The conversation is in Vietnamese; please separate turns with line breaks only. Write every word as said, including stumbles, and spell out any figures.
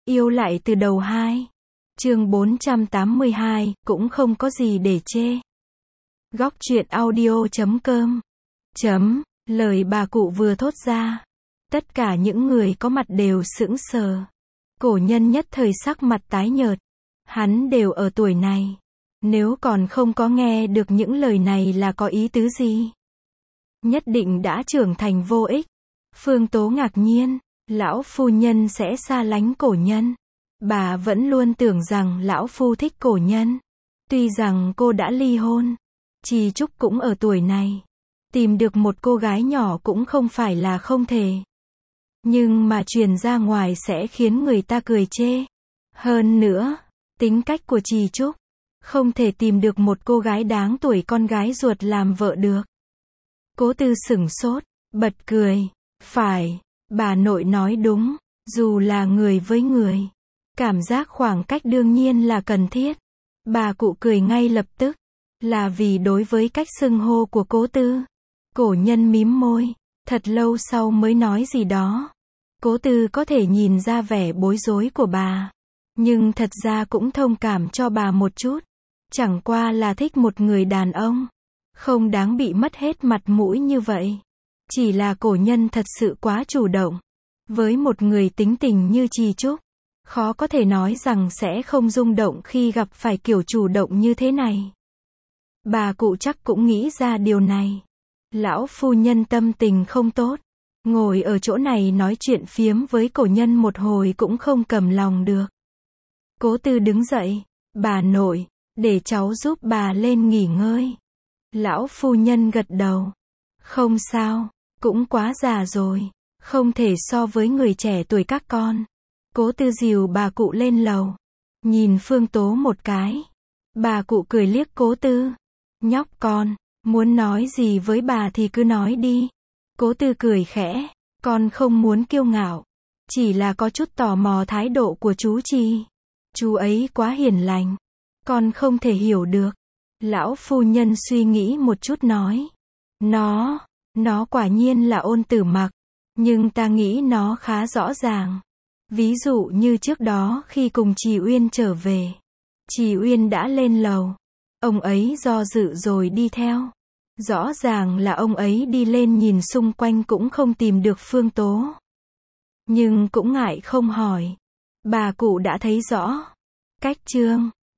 Yêu lại từ đầu hai. Chương bốn trăm tám mươi hai, cũng không có gì để chê. Góc truyện audio chấm com. Chấm, lời bà cụ vừa thốt ra. Tất cả những người có mặt đều sững sờ. Cổ nhân nhất thời sắc mặt tái nhợt. Hắn đều ở tuổi này. Nếu còn không có nghe được những lời này là có ý tứ gì? Nhất định đã trưởng thành vô ích. Phương Tố ngạc nhiên, lão phu nhân sẽ xa lánh cổ nhân. Bà vẫn luôn tưởng rằng lão phu thích cổ nhân. Tuy rằng cô đã ly hôn, Trì Trúc cũng ở tuổi này. Tìm được một cô gái nhỏ cũng không phải là không thể. Nhưng mà truyền ra ngoài sẽ khiến người ta cười chê. Hơn nữa, tính cách của Trì Trúc, không thể tìm được một cô gái đáng tuổi con gái ruột làm vợ được. Cố Tư sửng sốt, bật cười. Phải, bà nội nói đúng, dù là người với người, cảm giác khoảng cách đương nhiên là cần thiết. Bà cụ cười ngay lập tức, là vì đối với cách xưng hô của Cố Tư. Cổ nhân mím môi, thật lâu sau mới nói gì đó. Cố Tư có thể nhìn ra vẻ bối rối của bà, nhưng thật ra cũng thông cảm cho bà một chút. Chẳng qua là thích một người đàn ông, không đáng bị mất hết mặt mũi như vậy. Chỉ là cổ nhân thật sự quá chủ động. Với một người tính tình như Trì Trúc, khó có thể nói rằng sẽ không rung động khi gặp phải kiểu chủ động như thế này. Bà cụ chắc cũng nghĩ ra điều này. Lão phu nhân tâm tình không tốt, ngồi ở chỗ này nói chuyện phiếm với cổ nhân một hồi cũng không cầm lòng được. Cố Tư đứng dậy, bà nội, để cháu giúp bà lên nghỉ ngơi. Lão phu nhân gật đầu. Không sao, cũng quá già rồi, không thể so với người trẻ tuổi các con. Cố Tư dìu bà cụ lên lầu, nhìn Phương Tố một cái. Bà cụ cười liếc Cố Tư. Nhóc con, muốn nói gì với bà thì cứ nói đi. Cố Tư cười khẽ, con không muốn kiêu ngạo, chỉ là có chút tò mò thái độ của chú Trì. Chú ấy quá hiền lành, con không thể hiểu được. Lão phu nhân suy nghĩ một chút nói. Nó, nó quả nhiên là Ôn Tử Mặc, nhưng ta nghĩ nó khá rõ ràng. Ví dụ như trước đó khi cùng Trì Uyên trở về, Trì Uyên đã lên lầu, ông ấy do dự rồi đi theo. Rõ ràng là ông ấy đi lên nhìn xung quanh cũng không tìm được Phương Tố. Nhưng cũng ngại không hỏi. Bà cụ đã thấy rõ. Cách chương